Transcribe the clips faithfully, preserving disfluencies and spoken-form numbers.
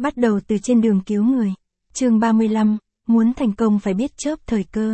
Bắt đầu từ trên đường cứu người. Chương ba mươi lăm, muốn thành công phải biết chớp thời cơ.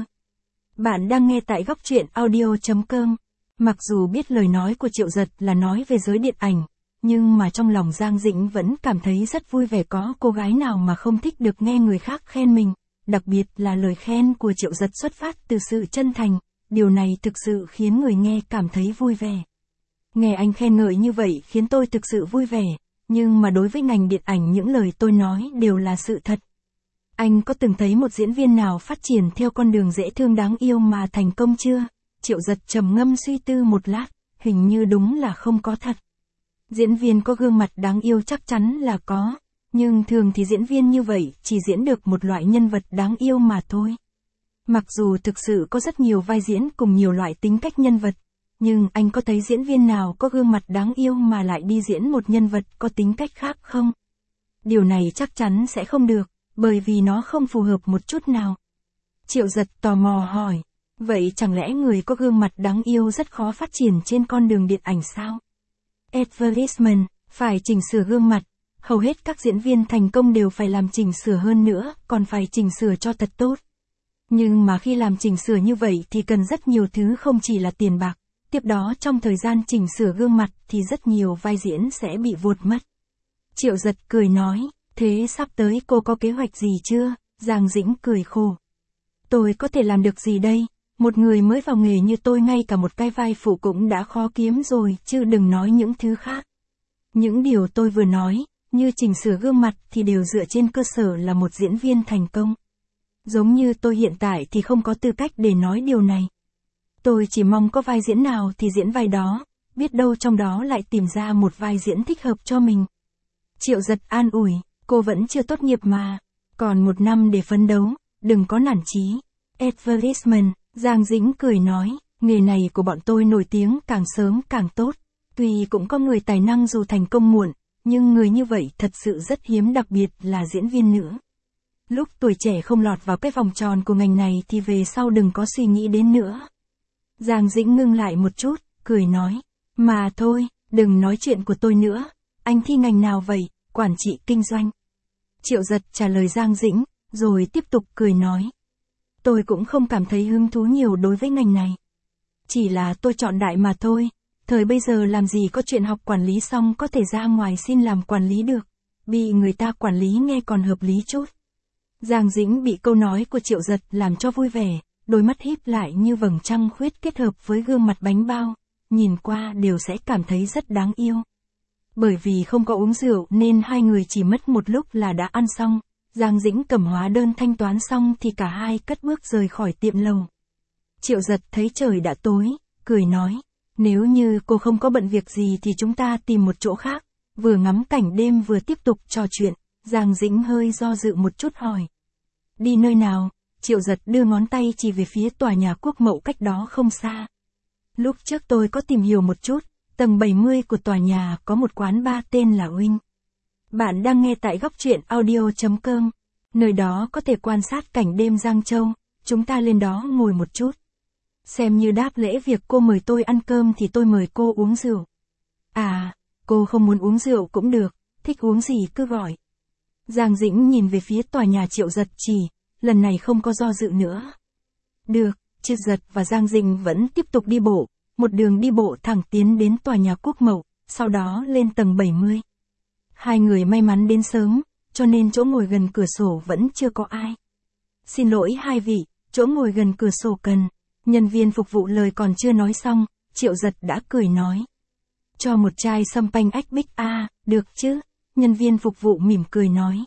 Bạn đang nghe tại góc truyện audio chấm com. Mặc dù biết lời nói của Triệu Giật là nói về giới điện ảnh, nhưng mà trong lòng Giang Dĩnh vẫn cảm thấy rất vui vẻ, có cô gái nào mà không thích được nghe người khác khen mình, đặc biệt là lời khen của Triệu Giật xuất phát từ sự chân thành, điều này thực sự khiến người nghe cảm thấy vui vẻ. Nghe anh khen ngợi như vậy khiến tôi thực sự vui vẻ, nhưng mà đối với ngành điện ảnh những lời tôi nói đều là sự thật. Anh có từng thấy một diễn viên nào phát triển theo con đường dễ thương đáng yêu mà thành công chưa? Triệu Giật trầm ngâm suy tư một lát, hình như đúng là không có thật. Diễn viên có gương mặt đáng yêu chắc chắn là có, nhưng thường thì diễn viên như vậy chỉ diễn được một loại nhân vật đáng yêu mà thôi. Mặc dù thực sự có rất nhiều vai diễn cùng nhiều loại tính cách nhân vật, nhưng anh có thấy diễn viên nào có gương mặt đáng yêu mà lại đi diễn một nhân vật có tính cách khác không? Điều này chắc chắn sẽ không được, bởi vì nó không phù hợp một chút nào. Triệu Giật tò mò hỏi, vậy chẳng lẽ người có gương mặt đáng yêu rất khó phát triển trên con đường điện ảnh sao? Advertisement, phải chỉnh sửa gương mặt, hầu hết các diễn viên thành công đều phải làm chỉnh sửa hơn nữa, còn phải chỉnh sửa cho thật tốt. Nhưng mà khi làm chỉnh sửa như vậy thì cần rất nhiều thứ, không chỉ là tiền bạc, tiếp đó trong thời gian chỉnh sửa gương mặt thì rất nhiều vai diễn sẽ bị vụt mất. Triệu Giật cười nói, thế sắp tới cô có kế hoạch gì chưa? Giang Dĩnh cười khổ. Tôi có thể làm được gì đây? Một người mới vào nghề như tôi ngay cả một cái vai phụ cũng đã khó kiếm rồi, chứ đừng nói những thứ khác. Những điều tôi vừa nói, như chỉnh sửa gương mặt thì đều dựa trên cơ sở là một diễn viên thành công. Giống như tôi hiện tại thì không có tư cách để nói điều này. Tôi chỉ mong có vai diễn nào thì diễn vai đó, biết đâu trong đó lại tìm ra một vai diễn thích hợp cho mình. Triệu Giật an ủi, cô vẫn chưa tốt nghiệp mà, còn một năm để phấn đấu, đừng có nản chí. Advertisement, Giang Dĩnh cười nói, nghề này của bọn tôi nổi tiếng càng sớm càng tốt, tuy cũng có người tài năng dù thành công muộn, nhưng người như vậy thật sự rất hiếm, đặc biệt là diễn viên nữ. Lúc tuổi trẻ không lọt vào cái vòng tròn của ngành này thì về sau đừng có suy nghĩ đến nữa. Giang Dĩnh ngưng lại một chút, cười nói, mà thôi, đừng nói chuyện của tôi nữa, anh thi ngành nào vậy? Quản trị kinh doanh. Triệu Giật trả lời Giang Dĩnh, rồi tiếp tục cười nói, tôi cũng không cảm thấy hứng thú nhiều đối với ngành này. Chỉ là tôi chọn đại mà thôi, thời bây giờ làm gì có chuyện học quản lý xong có thể ra ngoài xin làm quản lý được, bị người ta quản lý nghe còn hợp lý chút. Giang Dĩnh bị câu nói của Triệu Giật làm cho vui vẻ, đôi mắt híp lại như vầng trăng khuyết kết hợp với gương mặt bánh bao, nhìn qua đều sẽ cảm thấy rất đáng yêu. Bởi vì không có uống rượu nên hai người chỉ mất một lúc là đã ăn xong, Giang Dĩnh cầm hóa đơn thanh toán xong thì cả hai cất bước rời khỏi tiệm lầu. Triệu Giật thấy trời đã tối, cười nói, nếu như cô không có bận việc gì thì chúng ta tìm một chỗ khác, vừa ngắm cảnh đêm vừa tiếp tục trò chuyện. Giang Dĩnh hơi do dự một chút hỏi, đi nơi nào? Triệu Giật đưa ngón tay chỉ về phía tòa nhà Quốc Mậu cách đó không xa. Lúc trước tôi có tìm hiểu một chút, tầng bảy mươi của tòa nhà có một quán bar tên là Wing. Bạn đang nghe tại góc truyện audio chấm com. Nơi đó có thể quan sát cảnh đêm Giang Châu, chúng ta lên đó ngồi một chút. Xem như đáp lễ việc cô mời tôi ăn cơm thì tôi mời cô uống rượu. À, cô không muốn uống rượu cũng được, thích uống gì cứ gọi. Giang Dĩnh nhìn về phía tòa nhà Triệu Giật chỉ, lần này không có do dự nữa. Được, Triệu Giật và Giang Dĩnh vẫn tiếp tục đi bộ, một đường đi bộ thẳng tiến đến tòa nhà Quốc Mậu, sau đó lên tầng bảy mươi. Hai người may mắn đến sớm, cho nên chỗ ngồi gần cửa sổ vẫn chưa có ai. Xin lỗi hai vị, chỗ ngồi gần cửa sổ cần. Nhân viên phục vụ lời còn chưa nói xong, Triệu Giật đã cười nói. Cho một chai sâm panh ách bích a, à, được chứ? Nhân viên phục vụ mỉm cười nói.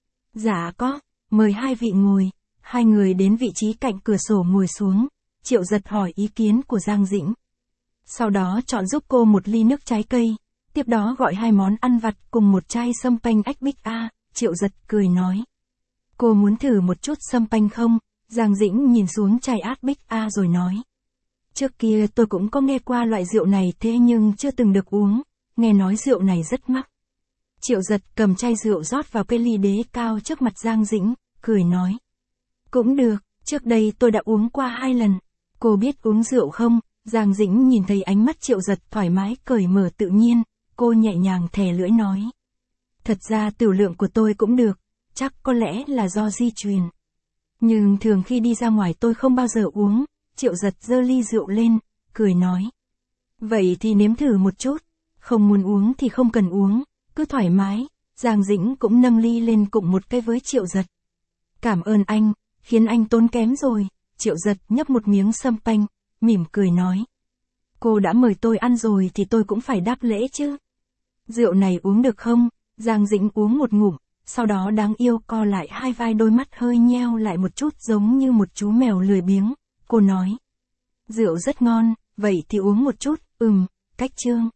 Dạ có, mời hai vị ngồi. Hai người đến vị trí cạnh cửa sổ ngồi xuống, Triệu Giật hỏi ý kiến của Giang Dĩnh. Sau đó chọn giúp cô một ly nước trái cây, tiếp đó gọi hai món ăn vặt cùng một chai sâm panh ách bích a, à, Triệu Giật cười nói. Cô muốn thử một chút sâm panh không? Giang Dĩnh nhìn xuống chai át bích a rồi nói. Trước kia tôi cũng có nghe qua loại rượu này thế nhưng chưa từng được uống, nghe nói rượu này rất mắc. Triệu Giật cầm chai rượu rót vào cái ly đế cao trước mặt Giang Dĩnh, cười nói. Cũng được, trước đây tôi đã uống qua hai lần. Cô biết uống rượu không? Giang Dĩnh nhìn thấy ánh mắt Triệu Giật thoải mái cởi mở tự nhiên, cô nhẹ nhàng thè lưỡi nói. Thật ra tiểu lượng của tôi cũng được, chắc có lẽ là do di truyền. Nhưng thường khi đi ra ngoài tôi không bao giờ uống. Triệu Giật giơ ly rượu lên, cười nói. Vậy thì nếm thử một chút, không muốn uống thì không cần uống, cứ thoải mái. Giang Dĩnh cũng nâng ly lên cụng một cái với Triệu Giật. Cảm ơn anh, khiến anh tốn kém rồi. Triệu Giật nhấp một miếng sâm panh, mỉm cười nói. Cô đã mời tôi ăn rồi thì tôi cũng phải đáp lễ chứ. Rượu này uống được không? Giang Dĩnh uống một ngụm, sau đó đáng yêu co lại hai vai, đôi mắt hơi nheo lại một chút giống như một chú mèo lười biếng. Cô nói. Rượu rất ngon, vậy thì uống một chút. Ừm, Cách Trương.